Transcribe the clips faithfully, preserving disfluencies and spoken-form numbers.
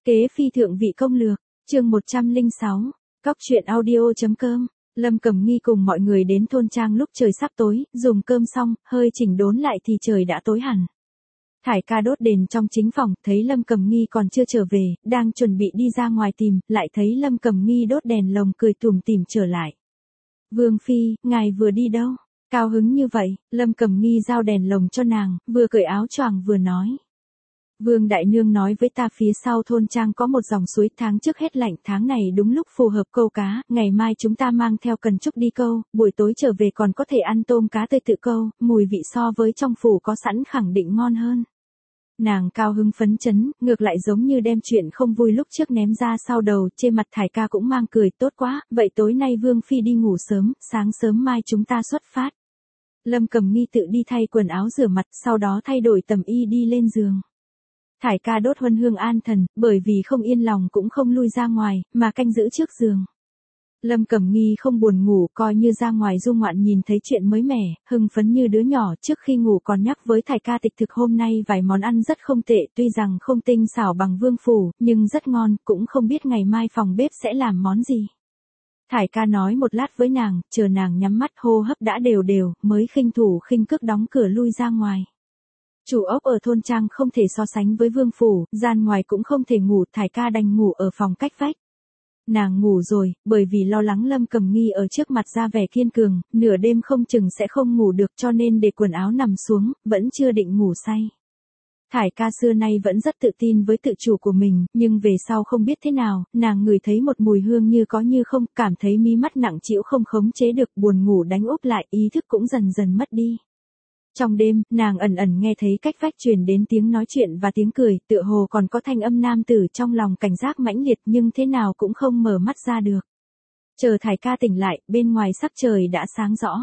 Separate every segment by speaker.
Speaker 1: Kế phi thượng vị công lược, chương một trăm lẻ sáu, Cóc truyện audio.com. Lâm Cẩm Nghi cùng mọi người đến thôn trang lúc trời sắp tối, dùng cơm xong, hơi chỉnh đốn lại thì trời đã tối hẳn. Thải ca đốt đèn trong chính phòng, thấy Lâm Cẩm Nghi còn chưa trở về, đang chuẩn bị đi ra ngoài tìm, lại thấy Lâm Cẩm Nghi đốt đèn lồng cười tủm tỉm trở lại. Vương phi, ngài vừa đi đâu? Cao hứng như vậy, Lâm Cẩm Nghi giao đèn lồng cho nàng, vừa cởi áo choàng vừa nói. Vương Đại Nương nói với ta phía sau thôn trang có một dòng suối, tháng trước hết lạnh, tháng này đúng lúc phù hợp câu cá, ngày mai chúng ta mang theo cần trúc đi câu, buổi tối trở về còn có thể ăn tôm cá tươi tự câu, mùi vị so với trong phủ có sẵn khẳng định ngon hơn. Nàng cao hứng phấn chấn, ngược lại giống như đem chuyện không vui lúc trước ném ra sau đầu, trên mặt Thải ca cũng mang cười, tốt quá, vậy tối nay Vương phi đi ngủ sớm, sáng sớm mai chúng ta xuất phát. Lâm Cẩm Nghi tự đi thay quần áo rửa mặt, sau đó thay đổi tầm y đi lên giường. Thải ca đốt huân hương an thần, bởi vì không yên lòng cũng không lui ra ngoài, mà canh giữ trước giường. Lâm Cẩm Nghi không buồn ngủ, coi như ra ngoài du ngoạn nhìn thấy chuyện mới mẻ, hưng phấn như đứa nhỏ, trước khi ngủ còn nhắc với Thải ca tịch thực hôm nay vài món ăn rất không tệ, tuy rằng không tinh xảo bằng Vương phủ, nhưng rất ngon, cũng không biết ngày mai phòng bếp sẽ làm món gì. Thải ca nói một lát với nàng, chờ nàng nhắm mắt hô hấp đã đều đều, mới khinh thủ khinh cước đóng cửa lui ra ngoài. Chủ ốc ở thôn trang không thể so sánh với Vương phủ, gian ngoài cũng không thể ngủ, Thải ca đành ngủ ở phòng cách vách. Nàng ngủ rồi, bởi vì lo lắng Lâm Cẩm Nghi ở trước mặt ra vẻ kiên cường, nửa đêm không chừng sẽ không ngủ được cho nên để quần áo nằm xuống, vẫn chưa định ngủ say. Thải ca xưa nay vẫn rất tự tin với tự chủ của mình, nhưng về sau không biết thế nào, nàng ngửi thấy một mùi hương như có như không, cảm thấy mí mắt nặng trĩu không khống chế được, buồn ngủ đánh úp lại, ý thức cũng dần dần mất đi. Trong đêm, nàng ẩn ẩn nghe thấy cách vách truyền đến tiếng nói chuyện và tiếng cười, tựa hồ còn có thanh âm nam tử, trong lòng cảnh giác mãnh liệt nhưng thế nào cũng không mở mắt ra được. Chờ Thải ca tỉnh lại, bên ngoài sắc trời đã sáng rõ.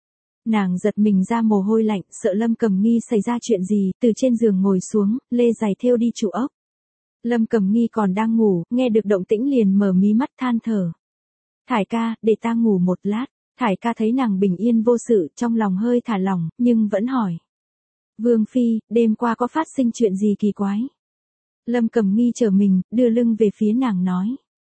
Speaker 1: Nàng giật mình ra mồ hôi lạnh, sợ Lâm Cẩm Nghi xảy ra chuyện gì, từ trên giường ngồi xuống, lê giày thêu đi trụ ốc. Lâm Cẩm Nghi còn đang ngủ, nghe được động tĩnh liền mở mí mắt than thở. Thải ca, để ta ngủ một lát. Thải ca thấy nàng bình yên vô sự, trong lòng hơi thả lỏng, nhưng vẫn hỏi. Vương phi, đêm qua có phát sinh chuyện gì kỳ quái? Lâm Cẩm Nghi trở mình, đưa lưng về phía nàng nói.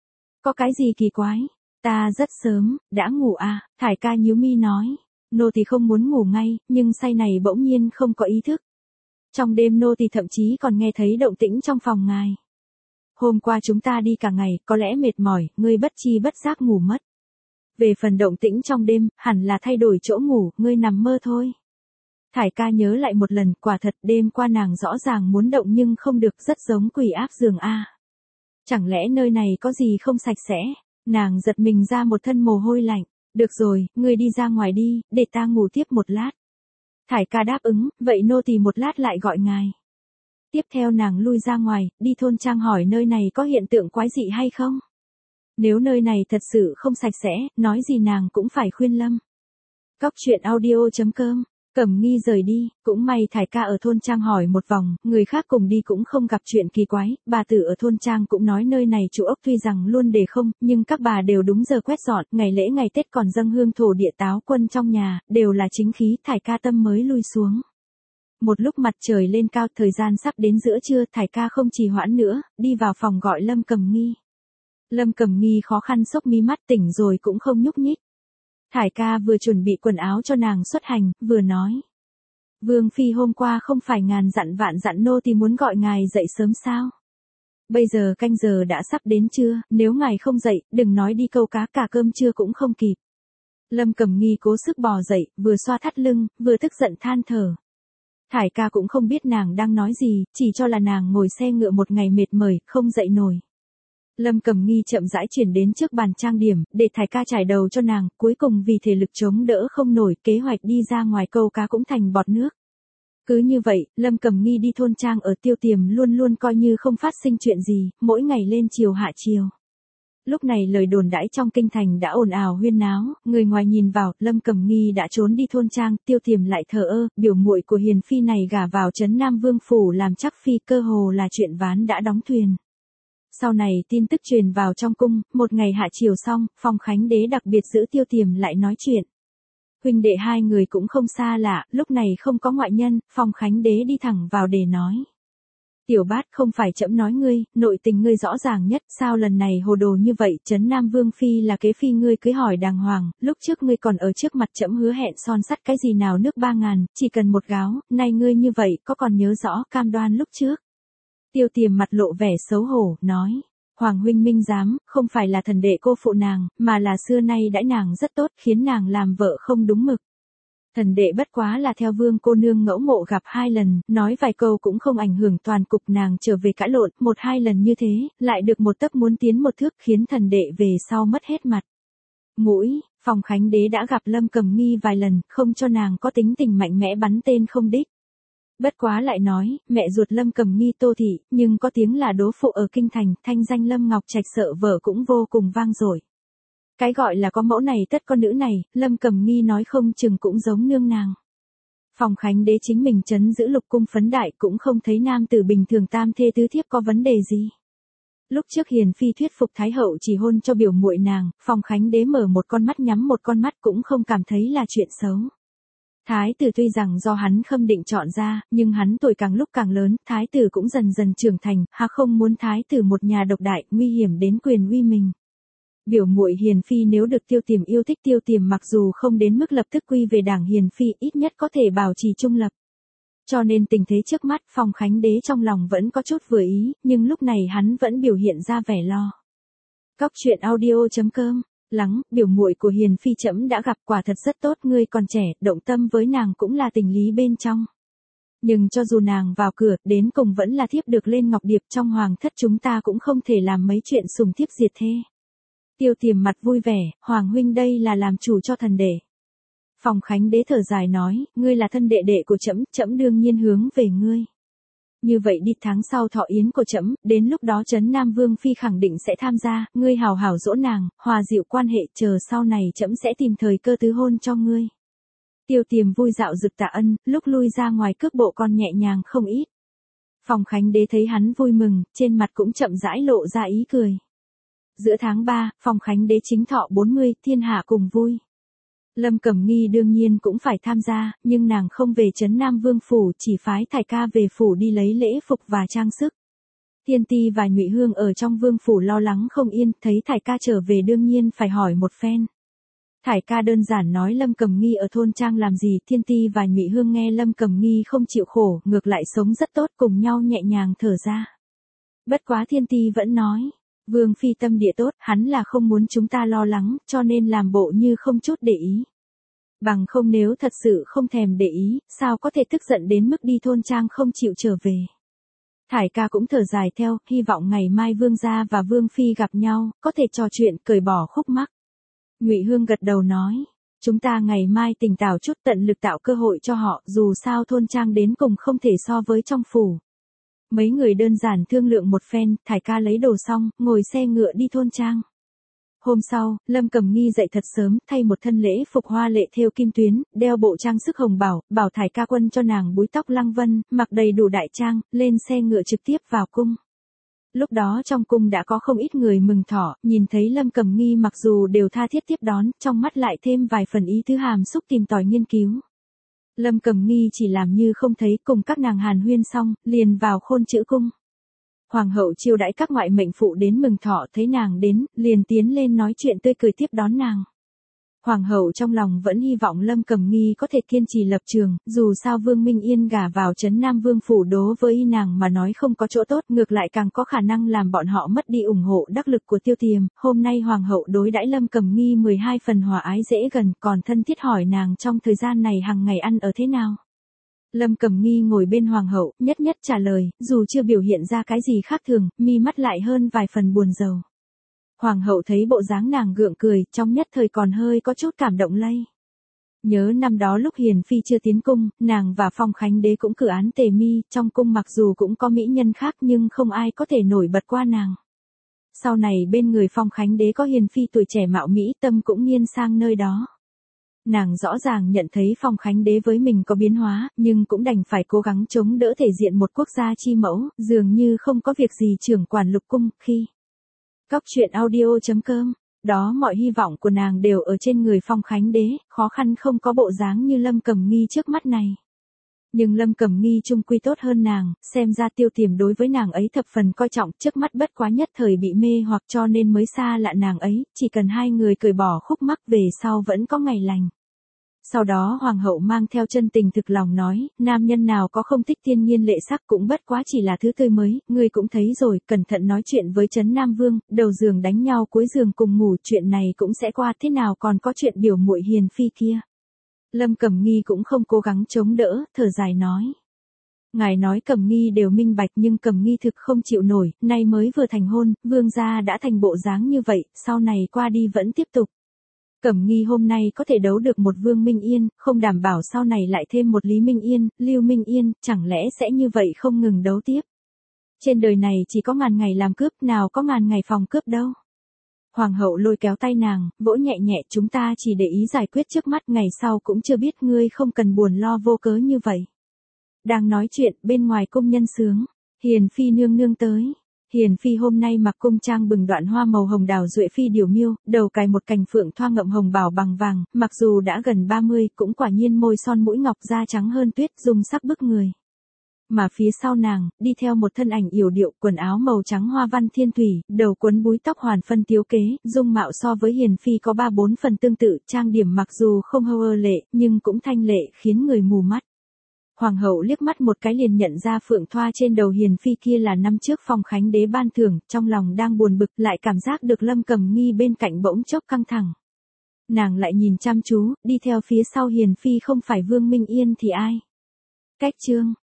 Speaker 1: Có cái gì kỳ quái? Ta rất sớm, đã ngủ à? Thải ca nhíu mi nói. Nô thì không muốn ngủ ngay, nhưng say này bỗng nhiên không có ý thức. Trong đêm nô thì thậm chí còn nghe thấy động tĩnh trong phòng ngài. Hôm qua chúng ta đi cả ngày, có lẽ mệt mỏi, ngươi bất chi bất giác ngủ mất. Về phần động tĩnh trong đêm, hẳn là thay đổi chỗ ngủ, ngươi nằm mơ thôi. Thải ca nhớ lại một lần, quả thật đêm qua nàng rõ ràng muốn động nhưng không được, rất giống quỷ áp giường a. Chẳng lẽ nơi này có gì không sạch sẽ? Nàng giật mình ra một thân mồ hôi lạnh. Được rồi, ngươi đi ra ngoài đi, để ta ngủ tiếp một lát. Thải ca đáp ứng, vậy nô tỳ một lát lại gọi ngài. Tiếp theo nàng lui ra ngoài, đi thôn trang hỏi nơi này có hiện tượng quái dị hay không? Nếu nơi này thật sự không sạch sẽ, nói gì nàng cũng phải khuyên Lâm. Cóc truyện audio.com. Cẩm Nghi rời đi, cũng may Thải ca ở thôn trang hỏi một vòng, người khác cùng đi cũng không gặp chuyện kỳ quái, bà tử ở thôn trang cũng nói nơi này chủ ốc tuy rằng luôn đề không, nhưng các bà đều đúng giờ quét dọn, ngày lễ ngày Tết còn dâng hương thổ địa táo quân trong nhà, đều là chính khí, Thải ca tâm mới lui xuống. Một lúc mặt trời lên cao, thời gian sắp đến giữa trưa, Thải ca không trì hoãn nữa, đi vào phòng gọi Lâm Cẩm Nghi. Lâm Cẩm Nghi khó khăn xốc mí mắt, tỉnh rồi cũng không nhúc nhích. Thải ca vừa chuẩn bị quần áo cho nàng xuất hành, vừa nói. Vương phi hôm qua không phải ngàn dặn vạn dặn nô thì muốn gọi ngài dậy sớm sao? Bây giờ canh giờ đã sắp đến trưa, nếu ngài không dậy, đừng nói đi câu cá, cả cơm trưa cũng không kịp. Lâm Cẩm Nghi cố sức bò dậy, vừa xoa thắt lưng, vừa tức giận than thở. Thải ca cũng không biết nàng đang nói gì, chỉ cho là nàng ngồi xe ngựa một ngày mệt mỏi, không dậy nổi. Lâm Cẩm Nghi chậm rãi chuyển đến trước bàn trang điểm, để Thải ca trải đầu cho nàng, cuối cùng vì thể lực chống đỡ không nổi, kế hoạch đi ra ngoài câu cá cũng thành bọt nước. Cứ như vậy, Lâm Cẩm Nghi đi thôn trang ở Tiêu Tiềm luôn luôn coi như không phát sinh chuyện gì, mỗi ngày lên chiều hạ chiều. Lúc này lời đồn đãi trong kinh thành đã ồn ào huyên náo, người ngoài nhìn vào, Lâm Cẩm Nghi đã trốn đi thôn trang, Tiêu Tiềm lại thờ ơ, biểu muội của hiền phi này gả vào trấn Nam Vương phủ làm chắc phi, cơ hồ là chuyện ván đã đóng thuyền. Sau này tin tức truyền vào trong cung, một ngày hạ chiều xong, Phong Khánh Đế đặc biệt giữ Tiêu Tiềm lại nói chuyện. Huynh đệ hai người cũng không xa lạ, lúc này không có ngoại nhân, Phong Khánh Đế đi thẳng vào để nói. Tiểu Bát, không phải trẫm nói ngươi, nội tình ngươi rõ ràng nhất, sao lần này hồ đồ như vậy? Trấn Nam Vương phi là kế phi ngươi cưới hỏi đàng hoàng, lúc trước ngươi còn ở trước mặt trẫm hứa hẹn son sắt cái gì nào nước ba ngàn, chỉ cần một gáo, nay ngươi như vậy, có còn nhớ rõ cam đoan lúc trước? Tiêu Tiềm mặt lộ vẻ xấu hổ, nói, Hoàng huynh minh giám, không phải là thần đệ cô phụ nàng, mà là xưa nay đãi nàng rất tốt, khiến nàng làm vợ không đúng mực. Thần đệ bất quá là theo Vương cô nương ngẫu ngộ gặp hai lần, nói vài câu cũng không ảnh hưởng toàn cục, nàng trở về cãi lộn, một hai lần như thế, lại được một tấc muốn tiến một thước, khiến thần đệ về sau mất hết mặt mũi. Phong Khánh Đế đã gặp Lâm Cẩm Nghi vài lần, không cho nàng có tính tình mạnh mẽ bắn tên không đích. Bất quá lại nói, mẹ ruột Lâm Cẩm Nghi Tô thị, nhưng có tiếng là đố phụ ở kinh thành, thanh danh Lâm Ngọc Trạch sợ vợ cũng vô cùng vang dội. Cái gọi là có mẫu này tất có nữ này, Lâm Cẩm Nghi nói không chừng cũng giống nương nàng. Phong Khánh Đế chính mình trấn giữ lục cung phấn đại, cũng không thấy nam tử bình thường tam thê tứ thiếp có vấn đề gì. Lúc trước Hiền phi thuyết phục Thái hậu chỉ hôn cho biểu muội nàng, Phong Khánh Đế mở một con mắt nhắm một con mắt cũng không cảm thấy là chuyện xấu. Thái tử tuy rằng do hắn khâm định chọn ra, nhưng hắn tuổi càng lúc càng lớn, thái tử cũng dần dần trưởng thành, hà không muốn thái tử một nhà độc đại, nguy hiểm đến quyền uy mình. Biểu muội Hiền phi nếu được Tiêu Tiềm yêu thích, Tiêu Tiềm mặc dù không đến mức lập tức quy về đảng Hiền phi, ít nhất có thể bảo trì trung lập. Cho nên tình thế trước mắt, Phong Khánh Đế trong lòng vẫn có chút vừa ý, nhưng lúc này hắn vẫn biểu hiện ra vẻ lo. Cóc truyện audio chấm com. Lắng, biểu muội của Hiền phi trẫm đã gặp, quả thật rất tốt, ngươi còn trẻ, động tâm với nàng cũng là tình lý bên trong. Nhưng cho dù nàng vào cửa, đến cùng vẫn là thiếp được lên ngọc điệp, trong hoàng thất chúng ta cũng không thể làm mấy chuyện sùng thiếp diệt thê. Tiêu Tiềm mặt vui vẻ, Hoàng huynh đây là làm chủ cho thần đệ. Phong Khánh Đế thở dài nói, ngươi là thân đệ đệ của trẫm, trẫm đương nhiên hướng về ngươi. Như vậy đi, tháng sau thọ yến của trẫm, đến lúc đó Trấn Nam Vương phi khẳng định sẽ tham gia, ngươi hào hảo dỗ nàng, hòa dịu quan hệ, chờ sau này trẫm sẽ tìm thời cơ tứ hôn cho ngươi. Tiêu Tiềm vui dạo dực tạ ân, lúc lui ra ngoài cước bộ còn nhẹ nhàng không ít. Phong Khánh Đế thấy hắn vui mừng, trên mặt cũng chậm rãi lộ ra ý cười. Giữa tháng ba, Phong Khánh Đế chính thọ bốn mươi, thiên hạ cùng vui. Lâm Cẩm Nghi đương nhiên cũng phải tham gia, nhưng nàng không về Trấn Nam Vương phủ, chỉ phái Thải ca về phủ đi lấy lễ phục và trang sức. Thiên Ti và Nhụy Hương ở trong vương phủ lo lắng không yên, thấy Thải ca trở về đương nhiên phải hỏi một phen. Thải ca đơn giản nói Lâm Cẩm Nghi ở thôn trang làm gì, Thiên Ti và Nhụy Hương nghe Lâm Cẩm Nghi không chịu khổ, ngược lại sống rất tốt, cùng nhau nhẹ nhàng thở ra. Bất quá Thiên Ti vẫn nói, Vương phi tâm địa tốt, hắn là không muốn chúng ta lo lắng, cho nên làm bộ như không chút để ý. Bằng không nếu thật sự không thèm để ý, sao có thể tức giận đến mức đi thôn trang không chịu trở về. Thải ca cũng thở dài theo, hy vọng ngày mai Vương gia và Vương phi gặp nhau, có thể trò chuyện, cởi bỏ khúc mắc. Nhụy Hương gật đầu nói, chúng ta ngày mai tỉnh táo chút, tận lực tạo cơ hội cho họ, dù sao thôn trang đến cùng không thể so với trong phủ. Mấy người đơn giản thương lượng một phen, Thải ca lấy đồ xong, ngồi xe ngựa đi thôn trang. Hôm sau, Lâm Cẩm Nghi dậy thật sớm, thay một thân lễ phục hoa lệ thêu kim tuyến, đeo bộ trang sức hồng bảo, bảo Thải ca quân cho nàng búi tóc lăng vân, mặc đầy đủ đại trang, lên xe ngựa trực tiếp vào cung. Lúc đó trong cung đã có không ít người mừng thọ, nhìn thấy Lâm Cẩm Nghi mặc dù đều tha thiết tiếp đón, trong mắt lại thêm vài phần ý tứ hàm xúc tìm tòi nghiên cứu. Lâm Cẩm Nghi chỉ làm như không thấy, cùng các nàng hàn huyên xong, liền vào khôn chữ cung. Hoàng hậu chiêu đãi các ngoại mệnh phụ đến mừng thọ, thấy nàng đến, liền tiến lên nói chuyện tươi cười tiếp đón nàng. Hoàng hậu trong lòng vẫn hy vọng Lâm Cẩm Nghi có thể kiên trì lập trường, dù sao Vương Minh Yên gả vào Trấn Nam Vương phủ đố với nàng mà nói không có chỗ tốt, ngược lại càng có khả năng làm bọn họ mất đi ủng hộ đắc lực của Tiêu Tiềm. Hôm nay Hoàng hậu đối đãi Lâm Cẩm Nghi mười hai phần hòa ái dễ gần, còn thân thiết hỏi nàng trong thời gian này hàng ngày ăn ở thế nào. Lâm Cẩm Nghi ngồi bên Hoàng hậu, nhất nhất trả lời, dù chưa biểu hiện ra cái gì khác thường, mi mắt lại hơn vài phần buồn rầu. Hoàng hậu thấy bộ dáng nàng gượng cười, trong nhất thời còn hơi có chút cảm động lây. Nhớ năm đó lúc Hiền phi chưa tiến cung, nàng và Phong Khánh Đế cũng cử án tề mi, trong cung mặc dù cũng có mỹ nhân khác nhưng không ai có thể nổi bật qua nàng. Sau này bên người Phong Khánh Đế có Hiền phi tuổi trẻ mạo mỹ, tâm cũng nghiêng sang nơi đó. Nàng rõ ràng nhận thấy Phong Khánh Đế với mình có biến hóa, nhưng cũng đành phải cố gắng chống đỡ thể diện một quốc gia chi mẫu, dường như không có việc gì trưởng quản lục cung, khi Cóc truyện audio chấm com, đó mọi hy vọng của nàng đều ở trên người Phong Khánh Đế, khó khăn không có bộ dáng như Lâm Cẩm Nghi trước mắt này. Nhưng Lâm Cẩm Nghi chung quy tốt hơn nàng, xem ra Tiêu Tiềm đối với nàng ấy thập phần coi trọng, trước mắt bất quá nhất thời bị mê hoặc cho nên mới xa lạ nàng ấy, chỉ cần hai người cởi bỏ khúc mắc về sau vẫn có ngày lành. Sau đó hoàng hậu mang theo chân tình thực lòng nói, nam nhân nào có không thích thiên nhiên lệ sắc cũng bất quá chỉ là thứ tươi mới, ngươi cũng thấy rồi, cẩn thận nói chuyện với Trấn Nam Vương, đầu giường đánh nhau cuối giường cùng ngủ, chuyện này cũng sẽ qua, thế nào còn có chuyện biểu muội hiền phi kia. Lâm Cẩm Nghi cũng không cố gắng chống đỡ, thở dài nói. Ngài nói Cẩm Nghi đều minh bạch nhưng Cẩm Nghi thực không chịu nổi, nay mới vừa thành hôn, vương gia đã thành bộ dáng như vậy, sau này qua đi vẫn tiếp tục. Cẩm Nghi hôm nay có thể đấu được một Vương Minh Yên, không đảm bảo sau này lại thêm một Lý Minh Yên, Lưu Minh Yên, chẳng lẽ sẽ như vậy không ngừng đấu tiếp. Trên đời này chỉ có ngàn ngày làm cướp, nào có ngàn ngày phòng cướp đâu. Hoàng hậu lôi kéo tay nàng, vỗ nhẹ nhẹ, chúng ta chỉ để ý giải quyết trước mắt, ngày sau cũng chưa biết, ngươi không cần buồn lo vô cớ như vậy. Đang nói chuyện, bên ngoài cung nhân sướng, Hiền phi nương nương tới. Hiền phi hôm nay mặc cung trang bừng đoạn hoa màu hồng đào duệ phi điểu miêu, đầu cài một cành phượng thoa ngậm hồng bảo bằng vàng, mặc dù đã gần ba mươi, cũng quả nhiên môi son mũi ngọc da trắng hơn tuyết, dung sắc bức người. Mà phía sau nàng, đi theo một thân ảnh yểu điệu, quần áo màu trắng hoa văn thiên thủy, đầu quấn búi tóc hoàn phân tiếu kế, dung mạo so với Hiền phi có ba bốn phần tương tự, trang điểm mặc dù không hâu ơ lệ, nhưng cũng thanh lệ, khiến người mù mắt. Hoàng hậu liếc mắt một cái liền nhận ra phượng thoa trên đầu Hiền phi kia là năm trước Phong Khánh đế ban thưởng, trong lòng đang buồn bực, lại cảm giác được Lâm Cẩm Nghi bên cạnh bỗng chốc căng thẳng. Nàng lại nhìn chăm chú, đi theo phía sau Hiền phi không phải Vương Minh Yên thì ai? Cách chương